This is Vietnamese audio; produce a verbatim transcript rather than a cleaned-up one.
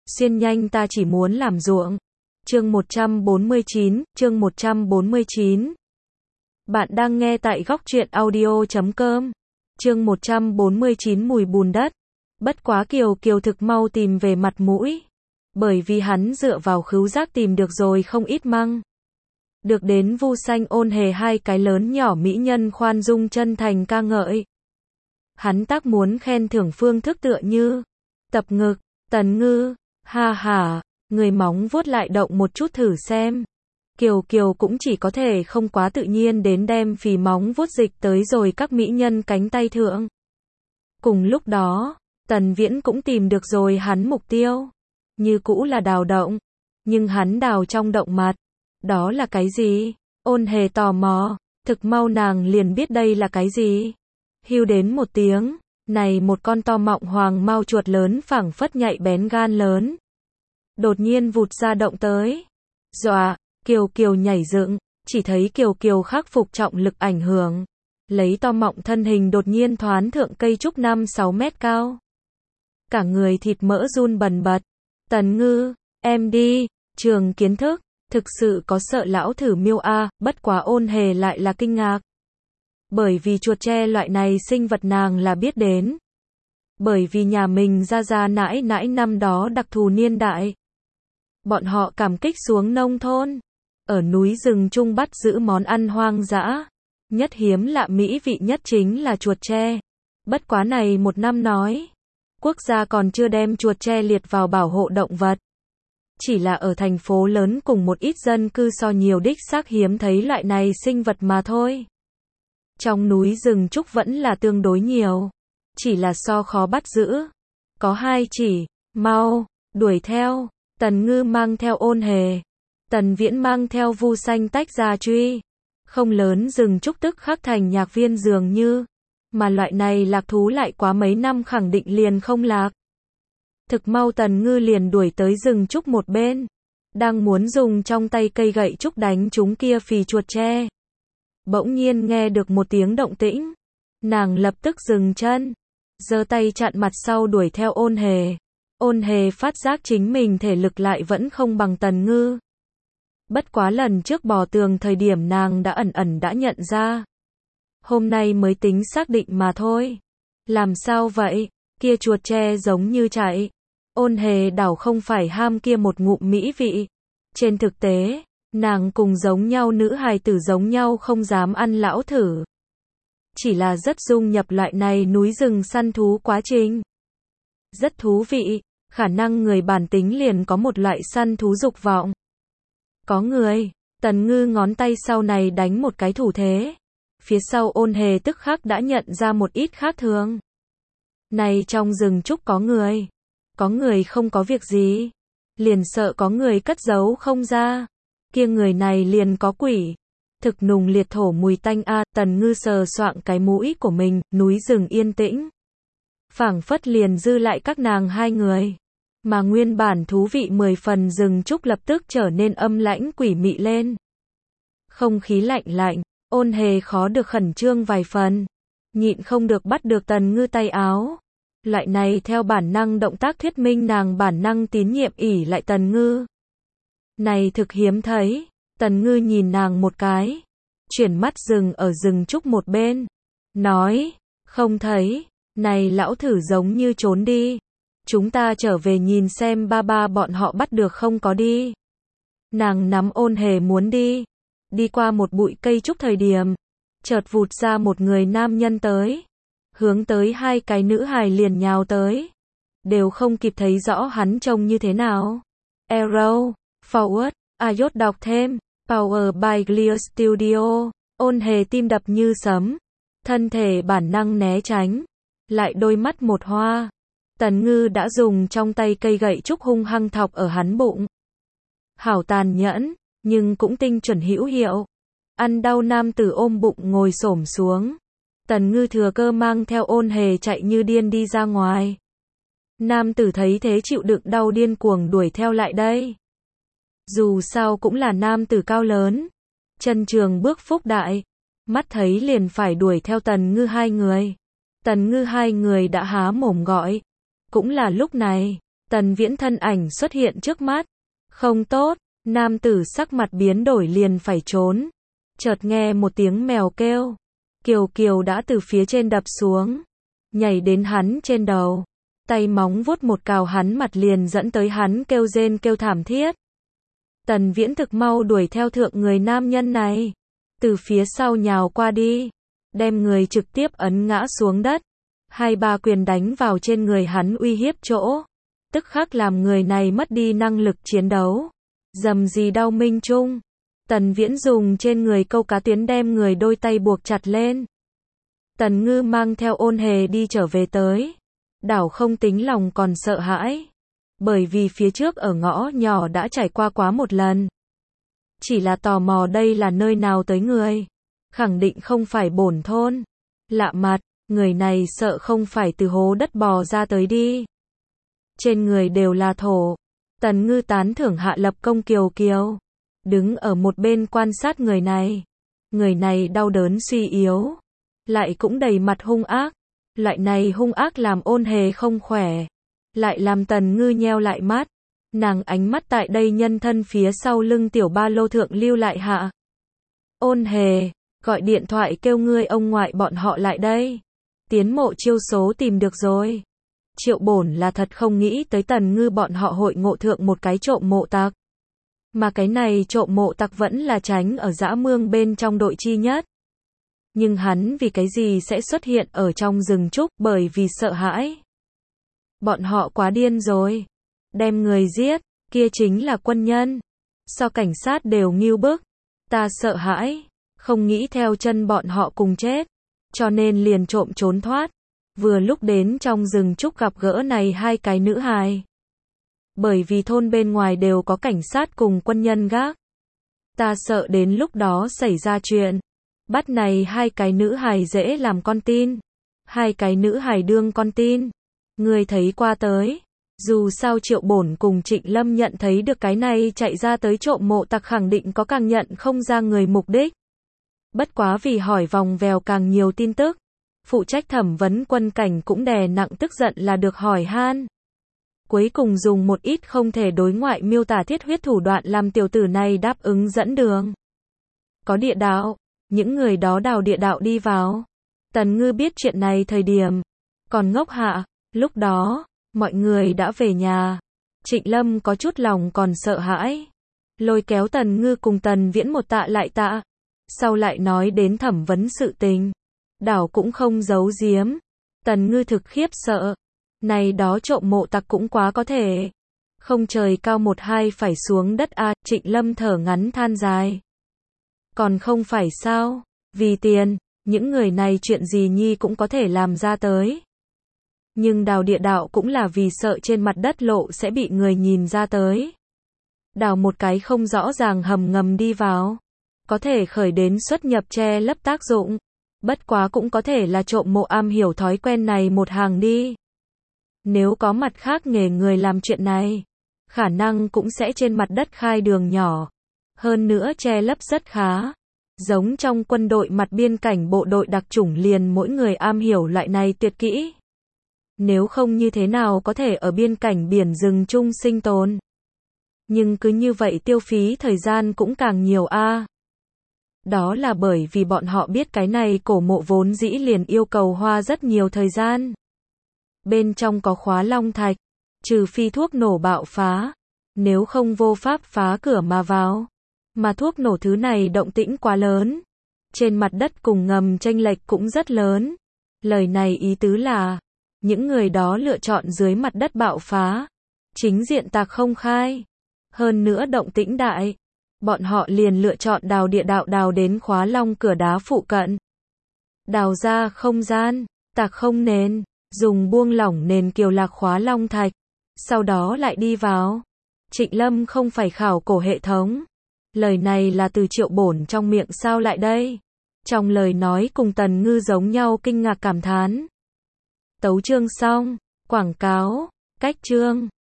Xuyên nhanh ta chỉ muốn làm ruộng. Chương một trăm bốn mươi chín, chương một trăm bốn mươi chín. Bạn đang nghe tại góc truyện audio chấm com. Chương một trăm bốn mươi chín mùi bùn đất. Bất quá Kiều Kiều thực mau tìm về mặt mũi. Bởi vì hắn dựa vào khứu giác tìm được rồi không ít măng. Được đến Vu Xanh Ôn Hề hai cái lớn nhỏ mỹ nhân khoan dung chân thành ca ngợi. Hắn tác muốn khen thưởng phương thức tựa như tập ngực, Tần Ngư, ha ha, người móng vuốt lại động một chút thử xem. Kiều Kiều cũng chỉ có thể không quá tự nhiên đến đem phì móng vuốt dịch tới rồi các mỹ nhân cánh tay thượng. Cùng lúc đó, Tần Viễn cũng tìm được rồi hắn mục tiêu. Như cũ là đào động. Nhưng hắn đào trong động mặt. Đó là cái gì? Ôn Hề tò mò. Thực mau nàng liền biết đây là cái gì. Hưu đến một tiếng. Này một con to mọng hoàng mao chuột lớn phảng phất nhạy bén gan lớn. Đột nhiên vụt ra động tới. Dọa, Kiều Kiều nhảy dựng. Chỉ thấy Kiều Kiều khắc phục trọng lực ảnh hưởng. Lấy to mọng thân hình đột nhiên thoán thượng cây trúc năm sáu mét cao. Cả người thịt mỡ run bần bật. Tần Ngư, em đi, trường kiến thức, thực sự có sợ lão thử miêu a, bất quá Ôn Hề lại là kinh ngạc. Bởi vì chuột tre loại này sinh vật nàng là biết đến. Bởi vì nhà mình ra ra nãi nãi năm đó đặc thù niên đại. Bọn họ cảm kích xuống nông thôn. Ở núi rừng trung bắt giữ món ăn hoang dã. Nhất hiếm lạ mỹ vị nhất chính là chuột tre. Bất quá này một năm nói. Quốc gia còn chưa đem chuột tre liệt vào bảo hộ động vật. Chỉ là ở thành phố lớn cùng một ít dân cư so nhiều đích xác hiếm thấy loại này sinh vật mà thôi. Trong núi rừng trúc vẫn là tương đối nhiều. Chỉ là so khó bắt giữ. Có hai chỉ, mau, đuổi theo. Tần Ngư mang theo Ôn Hề. Tần Viễn mang theo Vu Xanh tách ra truy. Không lớn rừng trúc tức khắc thành nhạc viên dường như. Mà loại này lạc thú lại quá mấy năm khẳng định liền không lạc. Thực mau Tần Ngư liền đuổi tới rừng trúc một bên. Đang muốn dùng trong tay cây gậy trúc đánh chúng kia phì chuột tre. Bỗng nhiên nghe được một tiếng động tĩnh. Nàng lập tức dừng chân. Giơ tay chặn mặt sau đuổi theo Ôn Hề. Ôn Hề phát giác chính mình thể lực lại vẫn không bằng Tần Ngư. Bất quá lần trước bò tường thời điểm nàng đã ẩn ẩn đã nhận ra. Hôm nay mới tính xác định mà thôi. Làm sao vậy? Kia chuột tre giống như chạy. Ôn Hề đảo không phải ham kia một ngụm mỹ vị. Trên thực tế, nàng cùng giống nhau nữ hài tử giống nhau không dám ăn lão thử. Chỉ là rất dung nhập loại này núi rừng săn thú quá trình. Rất thú vị, khả năng người bản tính liền có một loại săn thú dục vọng. Có người, Tần Ngư ngón tay sau này đánh một cái thủ thế. Phía sau Ôn Hề tức khắc đã nhận ra một ít khác thường. Này trong rừng trúc có người. Có người không có việc gì. Liền sợ có người cất giấu không ra. Kia người này liền có quỷ. Thực nùng liệt thổ mùi tanh a. Tần Ngư sờ soạng cái mũi của mình. Núi rừng yên tĩnh. Phảng phất liền dư lại các nàng hai người. Mà nguyên bản thú vị mười phần rừng trúc lập tức trở nên âm lãnh quỷ mị lên. Không khí lạnh lạnh. Ôn Hề khó được khẩn trương vài phần. Nhịn không được bắt được Tần Ngư tay áo. Loại này theo bản năng động tác thuyết minh nàng bản năng tín nhiệm ỷ lại Tần Ngư. Này thực hiếm thấy. Tần Ngư nhìn nàng một cái. Chuyển mắt dừng ở rừng trúc một bên. Nói. Không thấy. Này lão thử giống như trốn đi. Chúng ta trở về nhìn xem ba ba bọn họ bắt được không có đi. Nàng nắm Ôn Hề muốn đi. Đi qua một bụi cây trúc thời điểm. Chợt vụt ra một người nam nhân tới. Hướng tới hai cái nữ hài liền nhào tới. Đều không kịp thấy rõ hắn trông như thế nào. Arrow, Forward, iốt đọc thêm. Power by Clear Studio. Ôn Hề tim đập như sấm. Thân thể bản năng né tránh. Lại đôi mắt một hoa. Tần Ngư đã dùng trong tay cây gậy trúc hung hăng thọc ở hắn bụng. Hảo tàn nhẫn. Nhưng cũng tinh chuẩn hữu hiệu. Ăn đau nam tử ôm bụng ngồi xổm xuống. Tần Ngư thừa cơ mang theo Ôn Hề chạy như điên đi ra ngoài. Nam tử thấy thế chịu đựng đau điên cuồng đuổi theo lại đây. Dù sao cũng là nam tử cao lớn. Chân trường bước phúc đại. Mắt thấy liền phải đuổi theo Tần Ngư hai người. Tần Ngư hai người đã há mồm gọi. Cũng là lúc này. Tần Viễn thân ảnh xuất hiện trước mắt. Không tốt, nam tử sắc mặt biến đổi liền phải trốn. Chợt nghe một tiếng mèo kêu. Kiều Kiều đã từ phía trên đập xuống. Nhảy đến hắn trên đầu. Tay móng vuốt một cào hắn mặt liền dẫn tới hắn kêu rên kêu thảm thiết. Tần Viễn thực mau đuổi theo thượng người nam nhân này. Từ phía sau nhào qua đi. Đem người trực tiếp ấn ngã xuống đất. Hai ba quyền đánh vào trên người hắn uy hiếp chỗ. Tức khắc làm người này mất đi năng lực chiến đấu. Dầm gì đau minh trung. Tần Viễn dùng trên người câu cá tuyến đem người đôi tay buộc chặt lên. Tần Ngư mang theo Ôn Hề đi trở về tới. Đảo không tính lòng còn sợ hãi. Bởi vì phía trước ở ngõ nhỏ đã trải qua quá một lần. Chỉ là tò mò đây là nơi nào tới người. Khẳng định không phải bổn thôn. Lạ mặt, người này sợ không phải từ hố đất bò ra tới đi. Trên người đều là thổ. Tần Ngư tán thưởng hạ lập công Kiều Kiều. Đứng ở một bên quan sát người này. Người này đau đớn suy yếu. Lại cũng đầy mặt hung ác. Loại này hung ác làm Ôn Hề không khỏe. Lại làm Tần Ngư nheo lại mắt. Nàng ánh mắt tại đây nhân thân phía sau lưng tiểu ba lô thượng lưu lại hạ. Ôn Hề, gọi điện thoại kêu ngươi ông ngoại bọn họ lại đây. Tiến mộ chiêu số tìm được rồi. Triệu Bổn là thật không nghĩ tới Tần Ngư bọn họ hội ngộ thượng một cái trộm mộ tặc. Mà cái này trộm mộ tặc vẫn là tránh ở dã mương bên trong đội chi nhất. Nhưng hắn vì cái gì sẽ xuất hiện ở trong rừng trúc bởi vì sợ hãi. Bọn họ quá điên rồi. Đem người giết, kia chính là quân nhân. So cảnh sát đều nghiêu bức. Ta sợ hãi, không nghĩ theo chân bọn họ cùng chết. Cho nên liền trộm trốn thoát. Vừa lúc đến trong rừng trúc gặp gỡ này hai cái nữ hài. Bởi vì thôn bên ngoài đều có cảnh sát cùng quân nhân gác. Ta sợ đến lúc đó xảy ra chuyện. Bắt này hai cái nữ hài dễ làm con tin. Hai cái nữ hài đương con tin. Người thấy qua tới. Dù sao Triệu Bổn cùng Trịnh Lâm nhận thấy được cái này chạy ra tới trộm mộ tặc khẳng định có càng nhận không ra người mục đích. Bất quá vì hỏi vòng vèo càng nhiều tin tức. Phụ trách thẩm vấn quân cảnh cũng đè nặng tức giận là được hỏi han. Cuối cùng dùng một ít không thể đối ngoại miêu tả thiết huyết thủ đoạn làm tiểu tử này đáp ứng dẫn đường. Có địa đạo, những người đó đào địa đạo đi vào. Tần Ngư biết chuyện này thời điểm, còn ngốc hạ, lúc đó, mọi người đã về nhà. Trịnh Lâm có chút lòng còn sợ hãi. Lôi kéo Tần Ngư cùng Tần Viễn một tạ lại tạ. Sau lại nói đến thẩm vấn sự tình. Đảo cũng không giấu giếm. Tần Ngư thực khiếp sợ. Này đó trộm mộ tặc cũng quá có thể. Không trời cao một hai phải xuống đất a. Trịnh Lâm thở ngắn than dài. Còn không phải sao, vì tiền, những người này chuyện gì nhi cũng có thể làm ra tới. Nhưng đào địa đạo cũng là vì sợ trên mặt đất lộ sẽ bị người nhìn ra tới. Đào một cái không rõ ràng hầm ngầm đi vào. Có thể khởi đến xuất nhập che lấp tác dụng. Bất quá cũng có thể là trộm mộ am hiểu thói quen này một hàng đi. Nếu có mặt khác nghề người làm chuyện này, khả năng cũng sẽ trên mặt đất khai đường nhỏ. Hơn nữa che lấp rất khá. Giống trong quân đội mặt biên cảnh bộ đội đặc chủng liền mỗi người am hiểu loại này tuyệt kỹ. Nếu không như thế nào có thể ở biên cảnh biển rừng chung sinh tồn. Nhưng cứ như vậy tiêu phí thời gian cũng càng nhiều a. À. Đó là bởi vì bọn họ biết cái này cổ mộ vốn dĩ liền yêu cầu hoa rất nhiều thời gian. Bên trong có khóa long thạch, trừ phi thuốc nổ bạo phá, nếu không vô pháp phá cửa mà vào. Mà thuốc nổ thứ này động tĩnh quá lớn. Trên mặt đất cùng ngầm chênh lệch cũng rất lớn. Lời này ý tứ là, những người đó lựa chọn dưới mặt đất bạo phá. Chính diện tạc không khai. Hơn nữa động tĩnh đại. Bọn họ liền lựa chọn đào địa đạo đào đến khóa long cửa đá phụ cận. Đào ra không gian, tạc không nền, dùng buông lỏng nền kiều lạc khóa long thạch. Sau đó lại đi vào. Trịnh Lâm không phải khảo cổ hệ thống. Lời này là từ Triệu Bổn trong miệng sao lại đây? Trong lời nói cùng Tần Ngư giống nhau kinh ngạc cảm thán. Tấu chương xong, quảng cáo, cách chương.